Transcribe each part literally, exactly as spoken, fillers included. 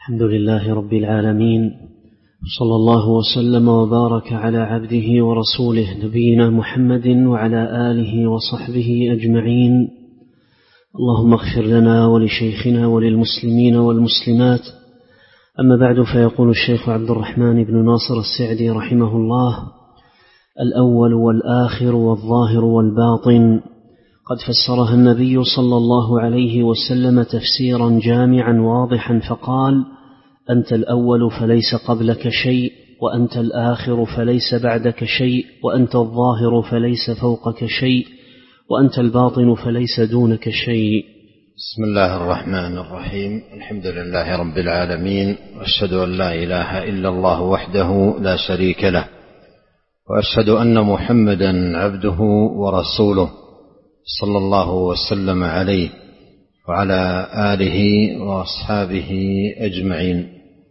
الحمد لله رب العالمين، صلى الله وسلم وبارك على عبده ورسوله نبينا محمد وعلى آله وصحبه أجمعين. اللهم اغفر لنا ولشيخنا وللمسلمين والمسلمات. أما بعد، فيقول الشيخ عبد الرحمن بن ناصر السعدي رحمه الله: الأول والآخر والظاهر والباطن. قد فسرها النبي صلى الله عليه وسلم تفسيرا جامعا واضحا فقال: أنت الأول فليس قبلك شيء، وأنت الآخر فليس بعدك شيء، وأنت الظاهر فليس فوقك شيء، وأنت الباطن فليس دونك شيء. بسم الله الرحمن الرحيم. الحمد لله رب العالمين، وأشهد أن لا إله إلا الله وحده لا شريك له، وأشهد أن محمدا عبده ورسوله صلى الله وسلم عليه وعلى آله وأصحابه أجمعين.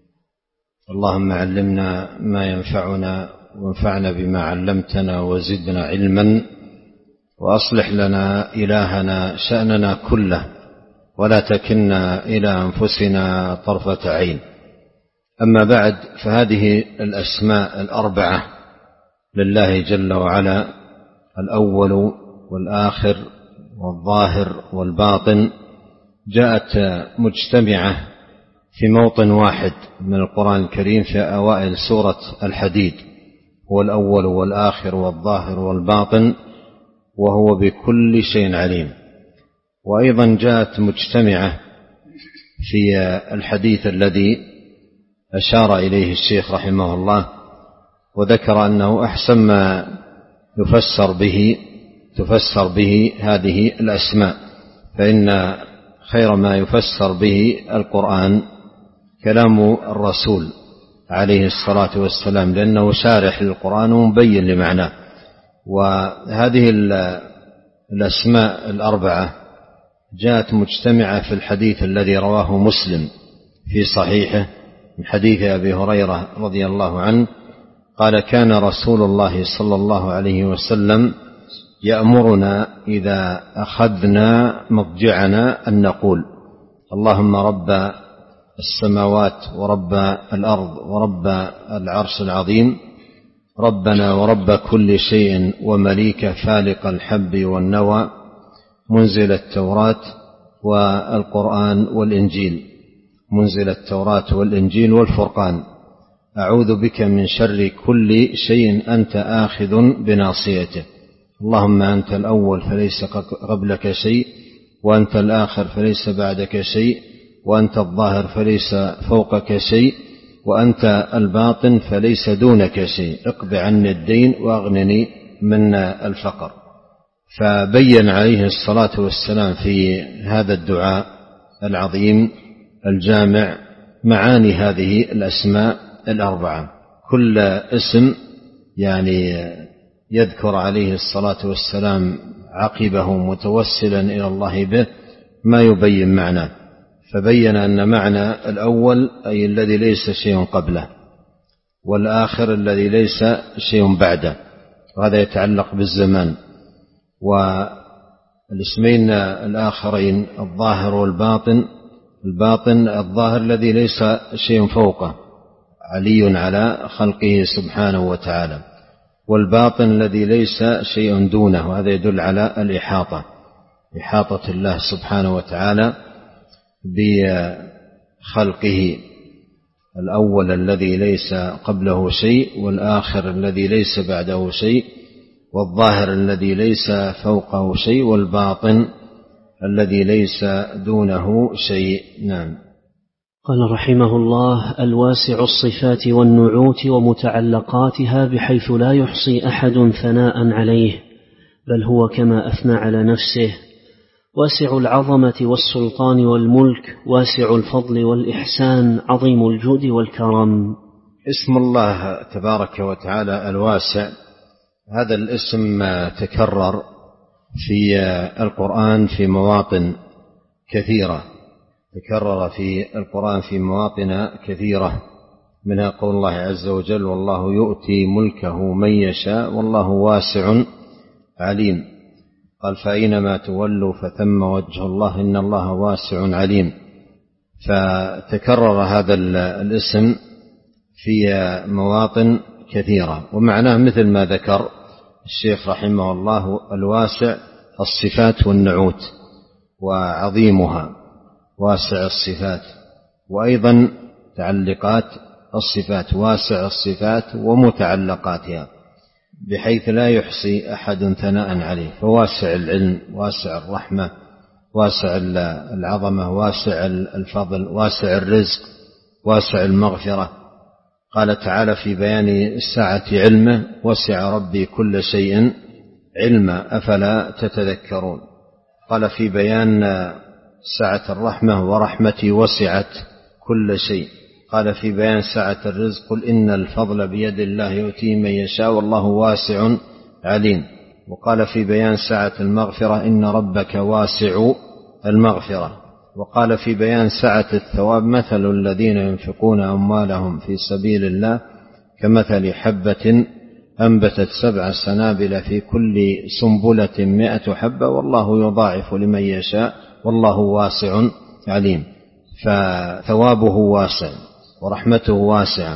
اللهم علمنا ما ينفعنا، وانفعنا بما علمتنا، وزدنا علما، وأصلح لنا إلهنا شأننا كله، ولا تكلنا إلى أنفسنا طرفة عين. أما بعد، فهذه الأسماء الأربعة لله جل وعلا: الأول والآخر والظاهر والباطن، جاءت مجتمعة في موطن واحد من القرآن الكريم في أوائل سورة الحديد: هو الأول والآخر والظاهر والباطن وهو بكل شيء عليم. وأيضا جاءت مجتمعة في الحديث الذي أشار إليه الشيخ رحمه الله، وذكر أنه أحسن ما يفسر به تفسر به هذه الأسماء، فإن خير ما يفسر به القرآن كلام الرسول عليه الصلاة والسلام، لأنه شارح للقرآن ومبين لمعناه. وهذه الأسماء الأربعة جاءت مجتمعة في الحديث الذي رواه مسلم في صحيحه من حديث أبي هريرة رضي الله عنه قال: كان رسول الله صلى الله عليه وسلم يأمرنا إذا أخذنا مضجعنا أن نقول: اللهم رب السماوات ورب الأرض ورب العرش العظيم، ربنا ورب كل شيء ومليك، فالق الحب والنوى، منزل التوراة والقرآن والإنجيل منزل التوراة والإنجيل والفرقان، أعوذ بك من شر كل شيء أنت آخذ بناصيته، اللهم أنت الأول فليس قبلك شيء، وأنت الآخر فليس بعدك شيء، وأنت الظاهر فليس فوقك شيء، وأنت الباطن فليس دونك شيء، اقض عني الدين وأغنني من الفقر. فبين عليه الصلاة والسلام في هذا الدعاء العظيم الجامع معاني هذه الأسماء الأربعة. كل اسم يعني يذكر عليه الصلاة والسلام عقبه متوسلا إلى الله به ما يبين معناه، فبين أن معنى الأول أي الذي ليس شيء قبله، والآخر الذي ليس شيء بعده، وهذا يتعلق بالزمان. والاسمين الآخرين الظاهر والباطن: الباطن الظاهر الذي ليس شيء فوقه، علي على خلقه سبحانه وتعالى، والباطن الذي ليس شيء دونه، وهذا يدل على الإحاطة، إحاطة الله سبحانه وتعالى بخلقه: الأول الذي ليس قبله شيء، والآخر الذي ليس بعده شيء، والظاهر الذي ليس فوقه شيء، والباطن الذي ليس دونه شيء. نعم. قال رحمه الله: الواسع الصفات والنعوت ومتعلقاتها بحيث لا يحصي أحد ثناء عليه، بل هو كما أثنى على نفسه، واسع العظمة والسلطان والملك، واسع الفضل والإحسان، عظيم الجود والكرم. اسم الله تبارك وتعالى الواسع، هذا الاسم تكرر في القرآن في مواطن كثيرة، تكرر في القرآن في مواطن كثيرة، منها قول الله عز وجل: والله يؤتي ملكه من يشاء والله واسع عليم. قال: فأينما تولوا فثم وجه الله إن الله واسع عليم. فتكرر هذا الاسم في مواطن كثيرة، ومعناه مثل ما ذكر الشيخ رحمه الله: الواسع الصفات والنعوت وعظيمها، واسع الصفات، وأيضا تعلقات الصفات، واسع الصفات ومتعلقاتها، بحيث لا يحصي أحد ثناء عليه. فواسع العلم، واسع الرحمة، واسع العظمة، واسع الفضل، واسع الرزق، واسع المغفرة. قال تعالى في بيان السعة علمه: وسع ربي كل شيء علما أفلا تتذكرون. قال في بيان سعة الرحمة: ورحمتي وسعت كل شيء. قال في بيان سعة الرزق: قل إن الفضل بيد الله يؤتيه من يشاء والله واسع عليم. وقال في بيان سعة المغفرة: إن ربك واسع المغفرة. وقال في بيان سعة الثواب: مثل الذين ينفقون أموالهم في سبيل الله كمثل حبة أنبتت سبع سنابل في كل سنبلة مائة حبة والله يضاعف لمن يشاء والله واسع عليم. فثوابه واسع، ورحمته واسعة،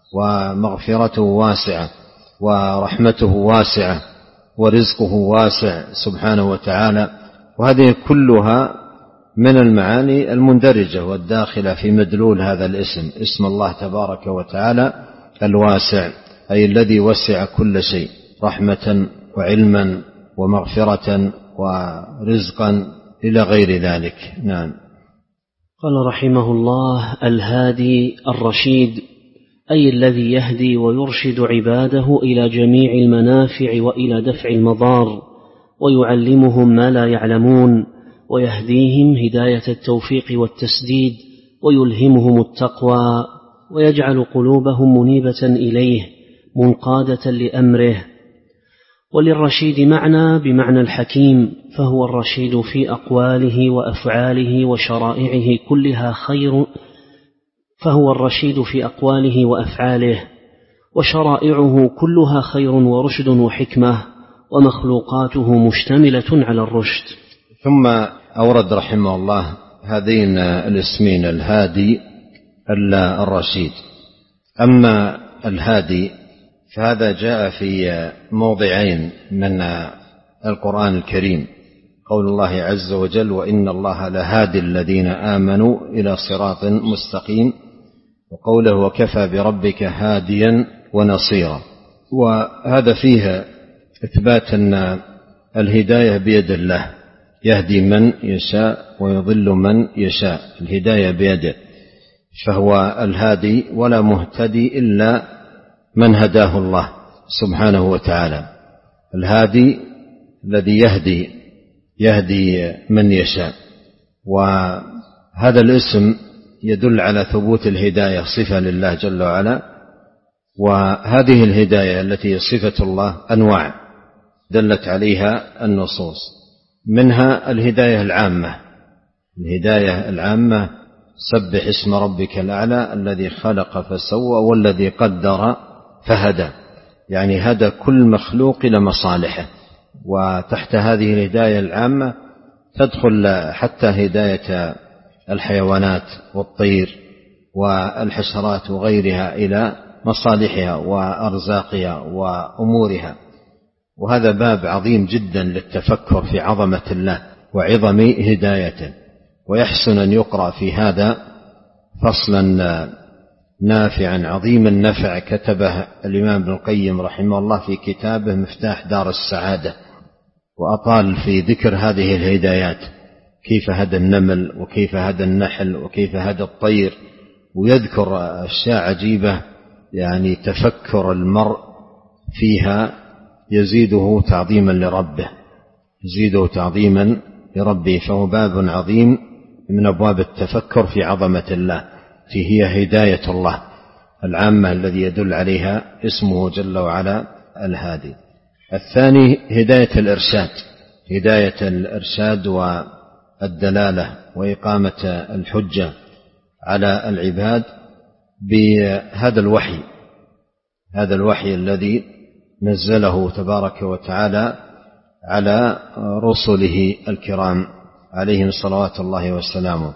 ومغفرته واسعة، ورحمته واسعة، ورزقه واسع سبحانه وتعالى. وهذه كلها من المعاني المندرجة والداخلة في مدلول هذا الاسم، اسم الله تبارك وتعالى الواسع، أي الذي وسع كل شيء رحمة وعلما ومغفرة ورزقا إلى غير ذلك. نعم. قال رحمه الله: الهادي الرشيد، أي الذي يهدي ويرشد عباده إلى جميع المنافع وإلى دفع المضار، ويعلمهم ما لا يعلمون، ويهديهم هداية التوفيق والتسديد، ويلهمهم التقوى، ويجعل قلوبهم منيبة إليه منقادة لأمره. وللرشيد معنى بمعنى الحكيم، فهو الرشيد في أقواله وأفعاله وشرائعه كلها خير فهو الرشيد في أقواله وأفعاله وشرائعه كلها خير ورشد وحكمة، ومخلوقاته مشتملة على الرشد. ثم أورد رحمه الله هذين الاسمين: الهادي الرشيد. أما الهادي فهذا جاء في موضعين من القرآن الكريم: قول الله عز وجل: وإن الله لهادي الذين آمنوا إلى صراط مستقيم، وقوله: وكفى بربك هاديا ونصيرا. وهذا فيه إثبات أن الهداية بيد الله، يهدي من يشاء ويضل من يشاء، الهداية بيده، فهو الهادي، ولا مهتدي إلا من هداه الله سبحانه وتعالى. الهادي الذي يهدي يهدي من يشاء. وهذا الاسم يدل على ثبوت الهداية صفة لله جل وعلا. وهذه الهداية التي صفة الله أنواع دلت عليها النصوص، منها الهداية العامة. الهداية العامة: سبح اسم ربك الأعلى الذي خلق فسوى والذي قدر فهدى، يعني هدى كل مخلوق إلى مصالحه. وتحت هذه الهداية العامة تدخل حتى هداية الحيوانات والطير والحشرات وغيرها إلى مصالحها وأرزاقها وأمورها. وهذا باب عظيم جدا للتفكر في عظمة الله وعظم هدايته. ويحسن أن يقرأ في هذا فصلا نافعا عظيم النفع كتبه الإمام ابن القيم رحمه الله في كتابه مفتاح دار السعادة، وأطال في ذكر هذه الهدايات: كيف هدى النمل، وكيف هدى النحل، وكيف هدى الطير، ويذكر أشياء عجيبة يعني تفكر المرء فيها يزيده تعظيما لربه يزيده تعظيما لربه فهو باب عظيم من أبواب التفكر في عظمة الله، هي هداية الله العامة الذي يدل عليها اسمه جل وعلا الهادي. الثاني هداية الإرشاد، هداية الإرشاد والدلالة وإقامة الحجة على العباد بهذا الوحي، هذا الوحي الذي نزله تبارك وتعالى على رسله الكرام عليهم صلوات الله وسلامه.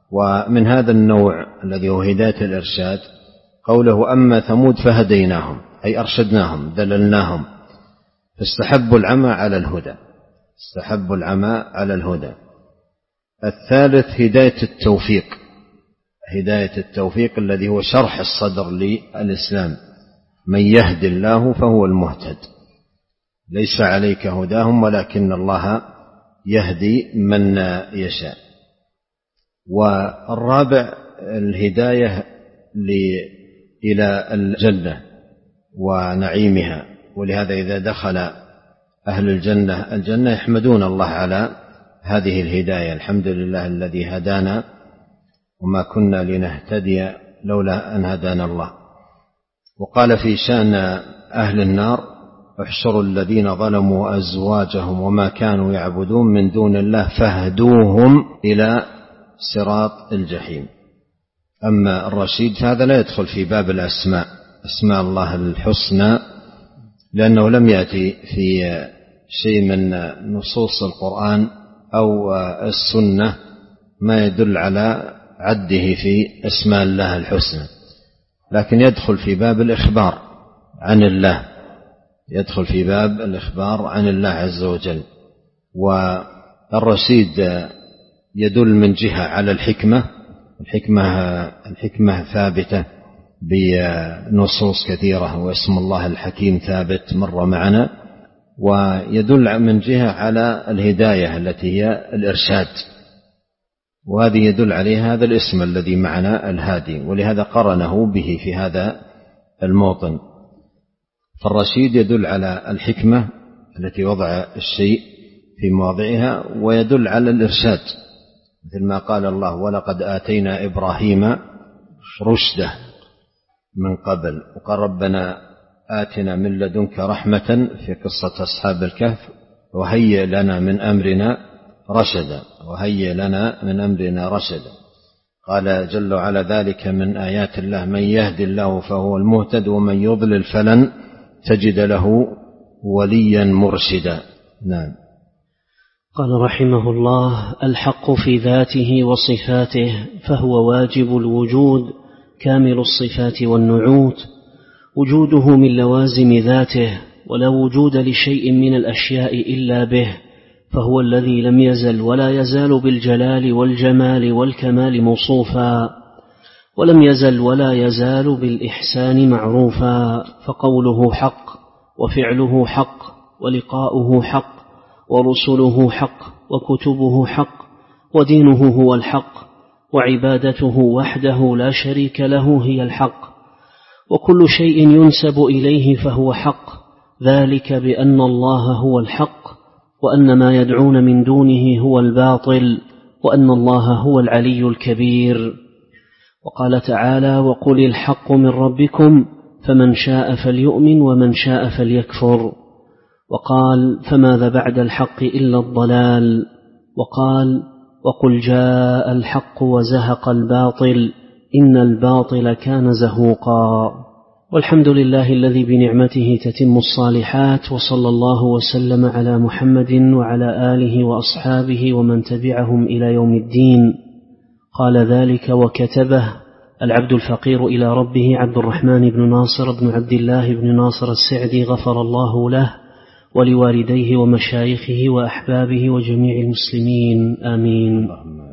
ومن هذا النوع الذي هو هداية الإرشاد قوله أما ثمود فهديناهم، أي أرشدناهم دللناهم، فاستحبوا العمى على الهدى، استحبوا العمى على الهدى. الثالث هداية التوفيق، هداية التوفيق الذي هو شرح الصدر للإسلام، من يهد الله فهو المهتد، ليس عليك هداهم ولكن الله يهدي من يشاء. والرابع الهداية إلى الجنة ونعيمها، ولهذا إذا دخل أهل الجنة الجنة يحمدون الله على هذه الهداية، الحمد لله الذي هدانا وما كنا لنهتدي لولا أن هدانا الله. وقال في شأن أهل النار احشروا الذين ظلموا أزواجهم وما كانوا يعبدون من دون الله فاهدوهم إلى صراط الجحيم. أما الرشيد فهذا لا يدخل في باب الأسماء، أسماء الله الحسنى، لأنه لم يأتي في شيء من نصوص القرآن أو السنة ما يدل على عده في أسماء الله الحسنى، لكن يدخل في باب الإخبار عن الله، يدخل في باب الإخبار عن الله عز وجل. والرشيد يدل من جهة على الحكمة، الحكمة, الحكمة ثابتة بنصوص كثيرة، واسم الله الحكيم ثابت مر معنا. ويدل من جهة على الهداية التي هي الإرشاد، وهذه يدل عليها هذا الاسم الذي معنا الهادي، ولهذا قرنه به في هذا الموطن. فالرشيد يدل على الحكمة التي وضع الشيء في مواضعها، ويدل على الإرشاد مثل ما قال الله ولقد آتينا إبراهيم رشده من قبل، وقال ربنا آتنا من لدنك رحمة في قصة أصحاب الكهف وهيئ لنا من أمرنا رشدا، وهيئ لنا من أمرنا رشدا. قال جل وعلا ذلك من آيات الله من يهدي الله فهو المهتد ومن يضلل فلن تجد له وليا مرشدا. نعم. قال رحمه الله الحق في ذاته وصفاته، فهو واجب الوجود كامل الصفات والنعوت، وجوده من لوازم ذاته، ولا وجود لشيء من الأشياء إلا به، فهو الذي لم يزل ولا يزال بالجلال والجمال والكمال موصوفا، ولم يزل ولا يزال بالإحسان معروفا، فقوله حق وفعله حق ولقاؤه حق ورسله حق وكتبه حق ودينه هو الحق، وعبادته وحده لا شريك له هي الحق، وكل شيء ينسب إليه فهو حق، ذلك بأن الله هو الحق، وأن ما يدعون من دونه هو الباطل، وأن الله هو العلي الكبير. وقال تعالى وقل الحق من ربكم فمن شاء فليؤمن ومن شاء فليكفر. وقال فماذا بعد الحق إلا الضلال. وقال وقل جاء الحق وزهق الباطل إن الباطل كان زهوقا. والحمد لله الذي بنعمته تتم الصالحات، وصلى الله وسلم على محمد وعلى آله وأصحابه ومن تبعهم إلى يوم الدين. قال ذلك وكتبه العبد الفقير إلى ربه عبد الرحمن بن ناصر بن عبد الله بن ناصر السعدي غفر الله له ولوالديه ومشايخه وأحبابه وجميع المسلمين آمين.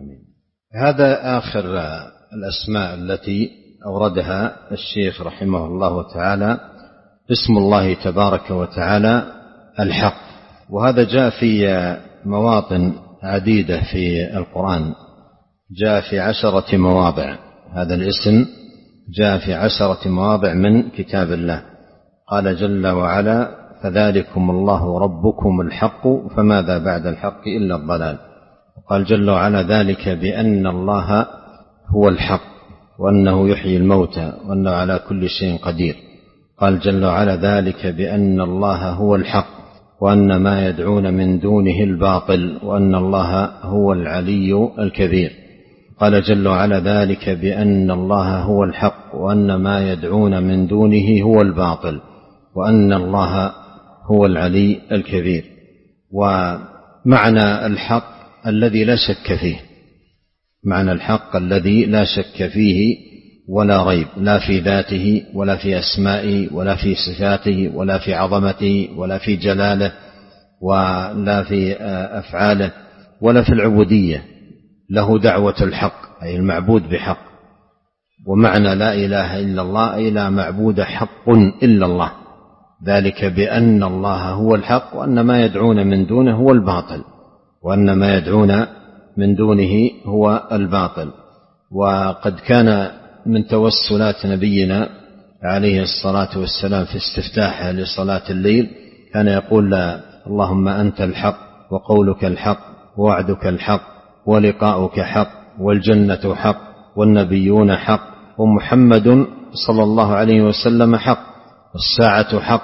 هذا آخر الأسماء التي أوردها الشيخ رحمه الله تعالى، اسم الله تبارك وتعالى الحق، وهذا جاء في مواطن عديدة في القرآن، جاء في عشرة مواضع، هذا الاسم جاء في عشرة مواضع من كتاب الله. قال جل وعلا فذلكم الله ربكم الحق فماذا بعد الحق إلا الضلال. وقال جل وعلا ذلك بأن الله هو الحق وأنه يحيي الموتى وأنه على كل شيء قدير. قال جل وعلا ذلك بأن الله هو الحق وأن ما يدعون من دونه الباطل وأن الله هو العلي الكبير. قال جل وعلا ذلك بأن الله هو الحق وأن ما يدعون من دونه هو الباطل وأن الله هو العلي الكبير. ومعنى الحق الذي لا شك فيه، معنى الحق الذي لا شك فيه ولا ريب، لا في ذاته ولا في أسمائه ولا في صفاته ولا في عظمته ولا في جلاله ولا في أفعاله ولا في العبودية. له دعوة الحق أي المعبود بحق. ومعنى لا إله إلا الله أي لا معبود حق إلا الله، ذلك بأن الله هو الحق وأن ما يدعون من دونه هو الباطل، وأن ما يدعون من دونه هو الباطل. وقد كان من توسلات نبينا عليه الصلاة والسلام في استفتاحه لصلاة الليل كان يقول: اللهم أنت الحق وقولك الحق ووعدك الحق ولقاؤك حق والجنة حق والنبيون حق ومحمد صلى الله عليه وسلم حق والساعة حق.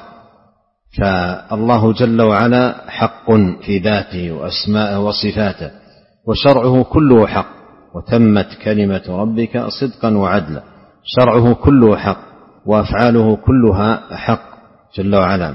فالله جل وعلا حق في ذاته وأسمائه وصفاته، وشرعه كله حق، وتمت كلمة ربك صدقا وعدلا. شرعه كله حق وأفعاله كلها حق جل وعلا،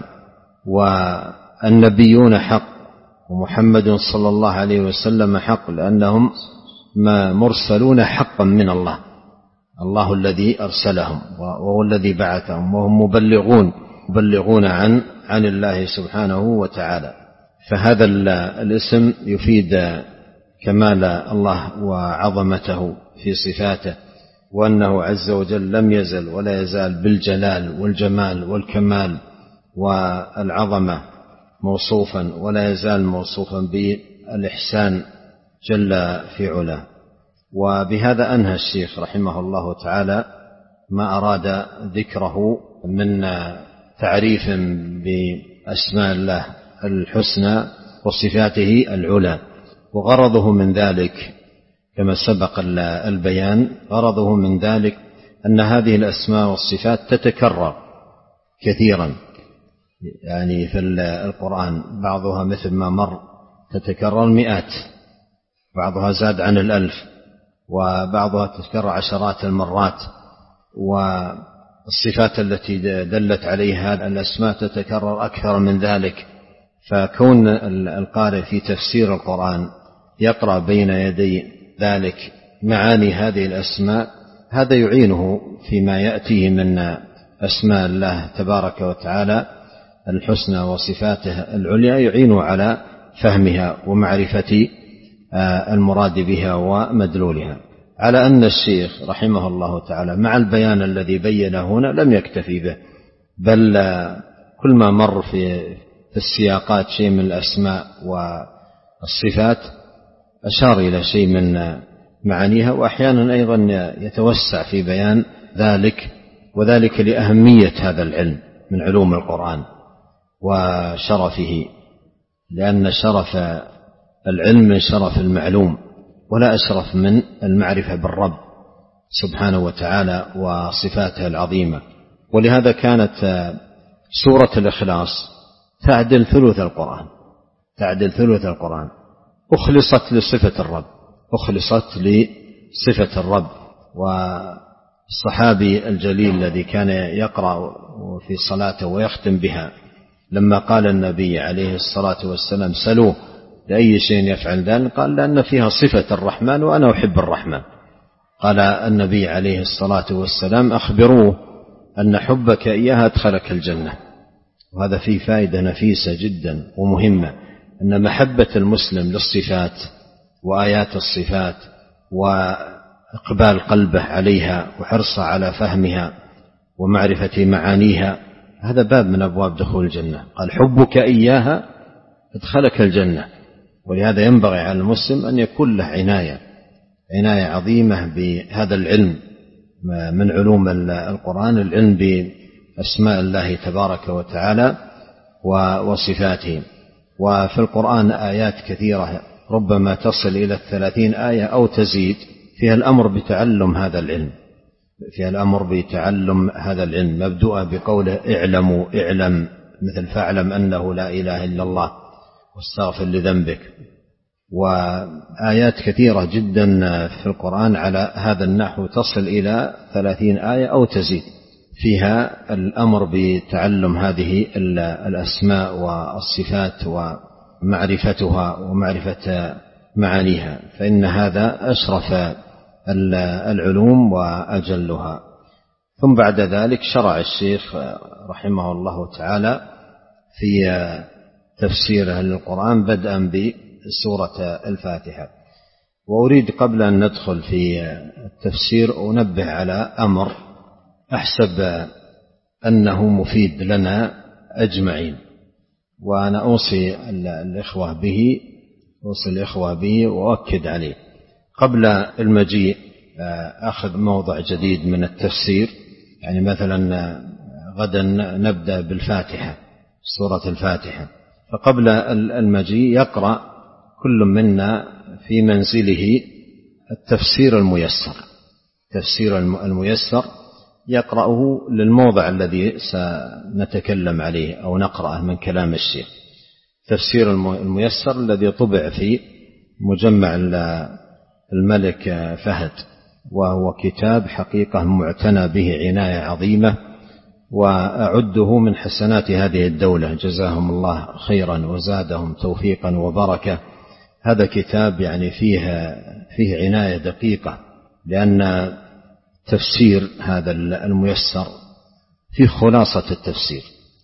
والنبيون حق ومحمد صلى الله عليه وسلم حق، لأنهم ما مرسلون حقا من الله، الله الذي أرسلهم وهو الذي بعثهم، وهم مبلغون مبلغون عن عن الله سبحانه وتعالى. فهذا الاسم يفيد كمال الله وعظمته في صفاته، وأنه عز وجل لم يزل ولا يزال بالجلال والجمال والكمال والعظمة موصوفا، ولا يزال موصوفا بالإحسان جل في علاه. وبهذا أنهى الشيخ رحمه الله تعالى ما أراد ذكره من تعريف بأسماء الله الحسنى وصفاته العلى. وغرضه من ذلك كما سبق البيان، غرضه من ذلك أن هذه الأسماء والصفات تتكرر كثيرا، يعني في القرآن بعضها مثل ما مر تتكرر مئات، بعضها زاد عن الألف، وبعضها تتكرر عشرات المرات. والصفات التي دلت عليها الأسماء تتكرر أكثر من ذلك. فكون القارئ في تفسير القرآن يقرأ بين يدي ذلك معاني هذه الأسماء، هذا يعينه فيما يأتيه من أسماء الله تبارك وتعالى الحسنى وصفاته العليا، يعينه على فهمها ومعرفة المراد بها ومدلولها. على أن الشيخ رحمه الله تعالى مع البيان الذي بينه هنا لم يكتفي به، بل كل ما مر في السياقات شيء من الأسماء والصفات أشار إلى شيء من معانيها، وأحيانا أيضا يتوسع في بيان ذلك، وذلك لأهمية هذا العلم من علوم القرآن وشرفه، لأن شرف العلم من شرف المعلوم، ولا أشرف من المعرفة بالرب سبحانه وتعالى وصفاته العظيمة. ولهذا كانت سورة الإخلاص تعدل ثلث القرآن، تعدل ثلث القرآن، أخلصت لصفة الرب، أخلصت لصفة الرب. والصحابي الجليل الذي كان يقرأ في صلاته ويختم بها لما قال النبي عليه الصلاة والسلام: سلوه لأي شيء يفعل ذلك، قال: لأن فيها صفة الرحمن وأنا أحب الرحمن. قال النبي عليه الصلاة والسلام: أخبروه أن حبك إياها أدخلك الجنة. وهذا فيه فائدة نفيسة جدا ومهمة، أن محبة المسلم للصفات وآيات الصفات وإقبال قلبه عليها وحرصه على فهمها ومعرفة معانيها، هذا باب من أبواب دخول الجنة. قال: حبك إياها أدخلك الجنة. ولهذا ينبغي على المسلم أن يكون له عناية عناية عظيمة بهذا العلم من علوم القرآن، العلم بأسماء الله تبارك وتعالى وصفاته. وفي القرآن آيات كثيرة ربما تصل إلى الثلاثين آية أو تزيد، فيها الأمر بتعلم هذا العلم، فيها الأمر بتعلم هذا العلم، مبدوءة بقوله: اعلموا اعلم، مثل فاعلم أنه لا إله إلا الله واستغفر لذنبك. وآيات كثيرة جدا في القرآن على هذا النحو تصل إلى ثلاثين آية أو تزيد، فيها الأمر بتعلم هذه الأسماء والصفات ومعرفتها ومعرفة معانيها، فإن هذا أشرف العلوم وأجلها. ثم بعد ذلك شرع الشيخ رحمه الله تعالى في تفسيره للقرآن بدءا بسورة الفاتحة. وأريد قبل أن ندخل في التفسير أنبه على أمر أحسب أنه مفيد لنا أجمعين، وأنا أوصي الإخوة به أوصي الإخوة به وأؤكد عليه. قبل المجيء أخذ موضع جديد من التفسير، يعني مثلا غدا نبدأ بالفاتحة، سورة الفاتحة، فقبل المجيء يقرأ كل منا في منزله التفسير الميسر. تفسير الميسر يقرأه للموضع الذي سنتكلم عليه أو نقرأه من كلام الشيخ. تفسير الميسر الذي طبع في مجمع الملك فهد، وهو كتاب حقيقة معتنى به عناية عظيمة، وأعده من حسنات هذه الدولة جزاهم الله خيرا وزادهم توفيقا وبركة. هذا كتاب يعني فيه فيه عناية دقيقة، لأن تفسير هذا الميسر فيه خلاصة التفسير،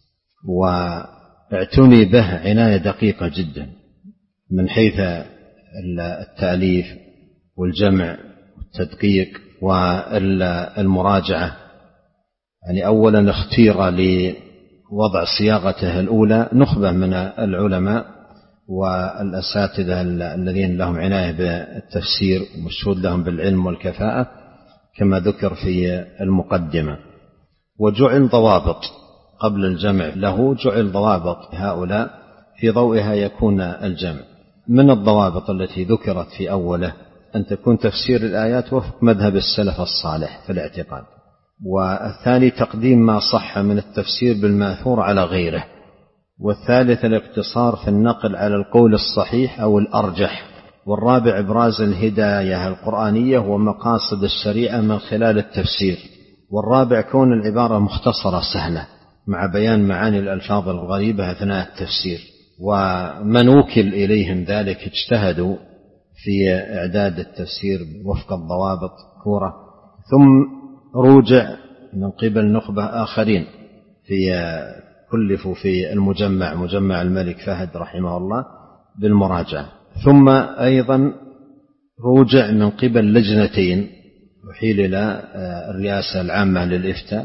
واعتني به عناية دقيقة جدا من حيث التأليف والجمع والتدقيق والمراجعة. يعني أولا اختير لوضع صياغته الأولى نخبة من العلماء والأساتذة الذين لهم عناية بالتفسير ومشهود لهم بالعلم والكفاءة كما ذكر في المقدمة. وجعل ضوابط قبل الجمع له، جعل ضوابط هؤلاء في ضوئها يكون الجمع. من الضوابط التي ذكرت في أوله أن تكون تفسير الآيات وفق مذهب السلف الصالح في الاعتقاد، والثاني تقديم ما صح من التفسير بالماثور على غيره، والثالث الاقتصار في النقل على القول الصحيح أو الأرجح، والرابع إبراز الهداية القرآنية ومقاصد الشريعة من خلال التفسير، والرابع كون العبارة مختصرة سهلة مع بيان معاني الألفاظ الغريبة أثناء التفسير. ومن وكل إليهم ذلك اجتهدوا في إعداد التفسير وفق الضوابط كورة، ثم روجع من قبل نخبة آخرين في كلفوا في المجمع مجمع الملك فهد رحمه الله بالمراجعة، ثم أيضا روجع من قبل لجنتين وحيل إلى الرئاسة العامة للإفتاء،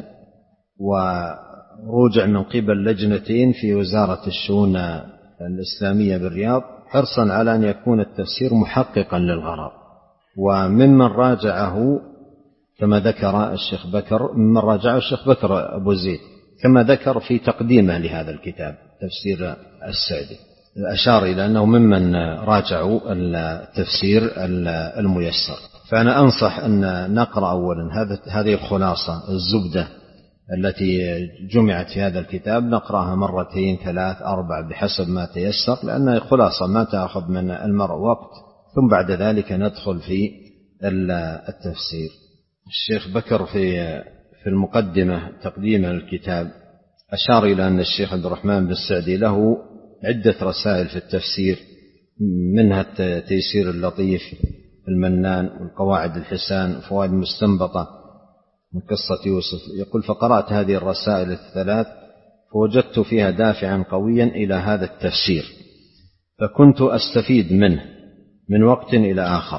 وروجع من قبل لجنتين في وزارة الشؤون الإسلامية بالرياض، حرصا على أن يكون التفسير محققا للغرض. وممن راجعه كما ذكر الشيخ بكر ممن راجعه الشيخ بكر أبو زيد كما ذكر في تقديمه لهذا الكتاب تفسير السعدي، أشار إلى أنه ممن راجعوا التفسير الميسر. فأنا أنصح أن نقرأ أولا هذه الخلاصة الزبدة التي جمعت في هذا الكتاب، نقرأها مرتين ثلاث أربع بحسب ما تيسر، لأنها خلاصة ما تأخذ من المرء وقت، ثم بعد ذلك ندخل في التفسير. الشيخ بكر في في المقدمة تقديم الكتاب أشار إلى أن الشيخ عبد الرحمن بن السعدي له عدة رسائل في التفسير، منها التيسير اللطيف المنان والقواعد الحسان وفوائد مستنبطة من قصة يوسف. يقول: فقرأت هذه الرسائل الثلاث فوجدت فيها دافعا قويا إلى هذا التفسير، فكنت أستفيد منه من وقت إلى آخر،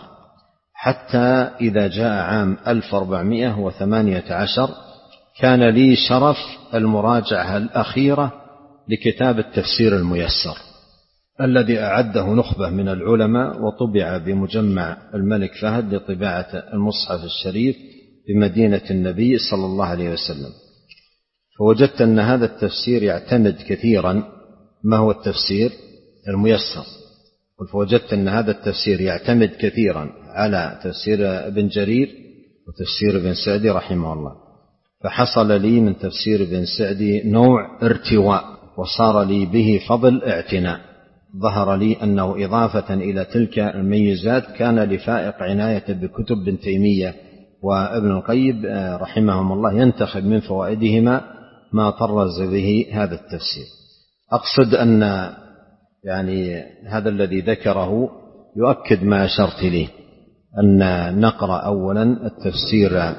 حتى إذا جاء عام ألف وأربعمائة وثمانية عشر كان لي شرف المراجعة الأخيرة لكتاب التفسير الميسر الذي أعده نخبة من العلماء وطبع بمجمع الملك فهد لطباعة المصحف الشريف بمدينة النبي صلى الله عليه وسلم. فوجدت أن هذا التفسير يعتمد كثيرا ما هو التفسير الميسر، فوجدت أن هذا التفسير يعتمد كثيرا على تفسير ابن جرير وتفسير ابن سعدي رحمه الله، فحصل لي من تفسير ابن سعدي نوع ارتواء وصار لي به فضل اعتناء. ظهر لي أنه إضافة إلى تلك الميزات كان لفائق عناية بكتب ابن تيمية وابن القيم رحمهم الله ينتخب من فوائدهما ما طرز به هذا التفسير. أقصد أن يعني هذا الذي ذكره يؤكد ما أشرت إليه، أن نقرأ أولا التفسير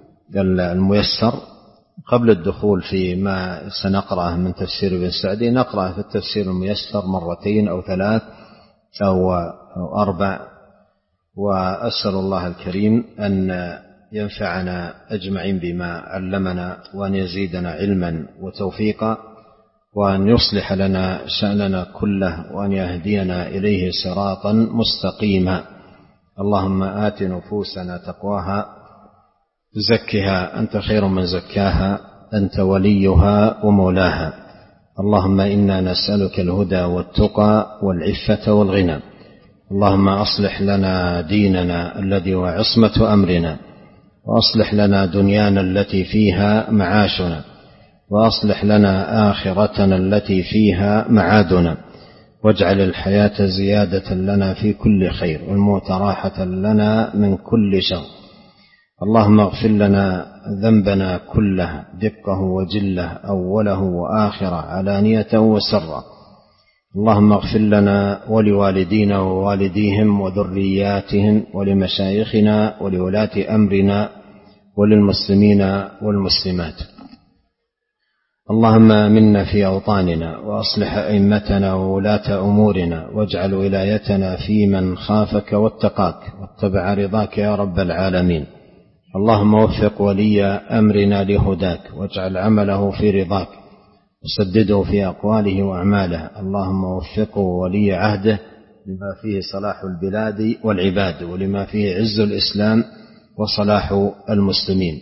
الميسر قبل الدخول في ما سنقرأه من تفسير ابن سعدي. نقرأ في التفسير الميسر مرتين أو ثلاث أو أربع، وأسأل الله الكريم أن ينفعنا أجمعين بما علمنا، وأن يزيدنا علما وتوفيقا، وأن يصلح لنا شأننا كله، وأن يهدينا إليه صراطا مستقيما. اللهم آت نفوسنا تقواها، زكها أنت خير من زكاها، أنت وليها ومولاها. اللهم إنا نسألك الهدى والتقى والعفة والغنى. اللهم أصلح لنا ديننا الذي هو عصمة أمرنا، وأصلح لنا دنيانا التي فيها معاشنا، وأصلح لنا آخرتنا التي فيها معادنا، واجعل الحياة زيادة لنا في كل خير، والموت راحة لنا من كل شر. اللهم اغفر لنا ذنبنا كله، دقه وجله، أوله وآخره، علانيته وسره. اللهم اغفر لنا ولوالدينا ووالديهم وذرياتهم، ولمشايخنا ولولاة أمرنا، وللمسلمين والمسلمات. اللهم آمنا في أوطاننا، وأصلح أئمتنا وولاة أمورنا، واجعل ولايتنا في من خافك واتقاك واتبع رضاك يا رب العالمين. اللهم وفق ولي أمرنا لهداك، واجعل عمله في رضاك، وسدده في أقواله وأعماله. اللهم وفقه ولي عهده لما فيه صلاح البلاد والعباد، ولما فيه عز الإسلام وصلاح المسلمين.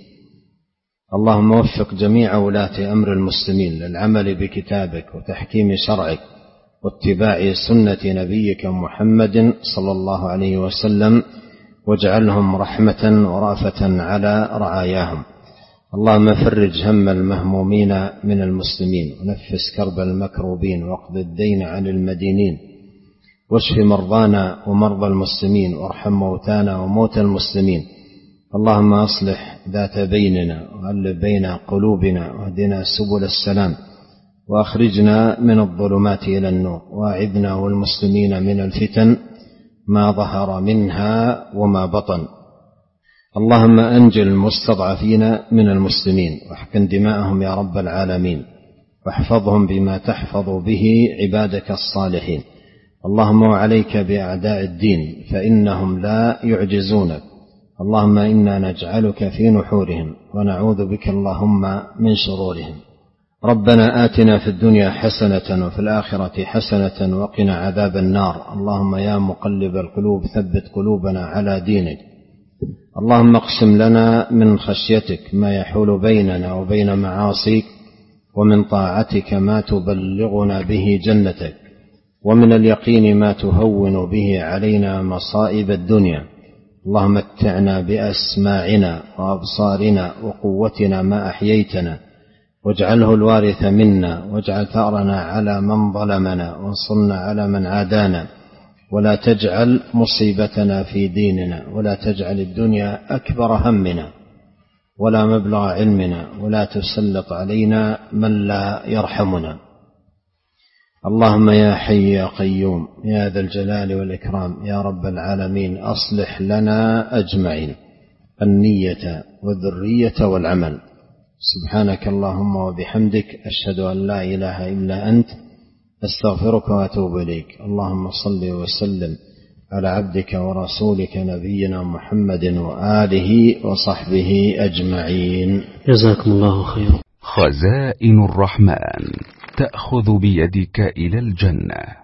اللهم وفق جميع ولاة أمر المسلمين للعمل بكتابك وتحكيم شرعك واتباع سنة نبيك محمد صلى الله عليه وسلم، واجعلهم رحمة ورأفة على رعاياهم. اللهم فرج هم المهمومين من المسلمين، ونفس كرب المكروبين، واقض الدين عن المدينين، واشف مرضانا ومرضى المسلمين، وارحم موتانا وموتى المسلمين. اللهم أصلح ذات بيننا، وألف بين قلوبنا، واهدنا سبل السلام، وأخرجنا من الظلمات إلى النور، وأعذنا والمسلمين من الفتن ما ظهر منها وما بطن. اللهم أنجِ المستضعفين من المسلمين، واحقن دماءهم يا رب العالمين، واحفظهم بما تحفظ به عبادك الصالحين. اللهم وعليك بأعداء الدين، فإنهم لا يعجزونك. اللهم إنا نجعلك في نحورهم، ونعوذ بك اللهم من شرورهم. ربنا آتنا في الدنيا حسنة، وفي الآخرة حسنة، وقنا عذاب النار. اللهم يا مقلب القلوب ثبت قلوبنا على دينك. اللهم اقسم لنا من خشيتك ما يحول بيننا وبين معاصيك، ومن طاعتك ما تبلغنا به جنتك، ومن اليقين ما تهون به علينا مصائب الدنيا. اللهم متعنا بأسماعنا وأبصارنا وقوتنا ما أحييتنا، واجعله الوارث منا، واجعل ثأرنا على من ظلمنا، وانصرنا على من عادانا، ولا تجعل مصيبتنا في ديننا، ولا تجعل الدنيا أكبر همنا ولا مبلغ علمنا، ولا تسلط علينا من لا يرحمنا. اللهم يا حي يا قيوم يا ذا الجلال والإكرام يا رب العالمين، أصلح لنا أجمعين النية والذرية والعمل. سبحانك اللهم وبحمدك، أشهد أن لا إله إلا أنت، أستغفرك وأتوب إليك. اللهم صل وسلم على عبدك ورسولك نبينا محمد وآله وصحبه أجمعين. جزاكم الله خيرا. خزائن الرحمن تأخذ بيدك إلى الجنة.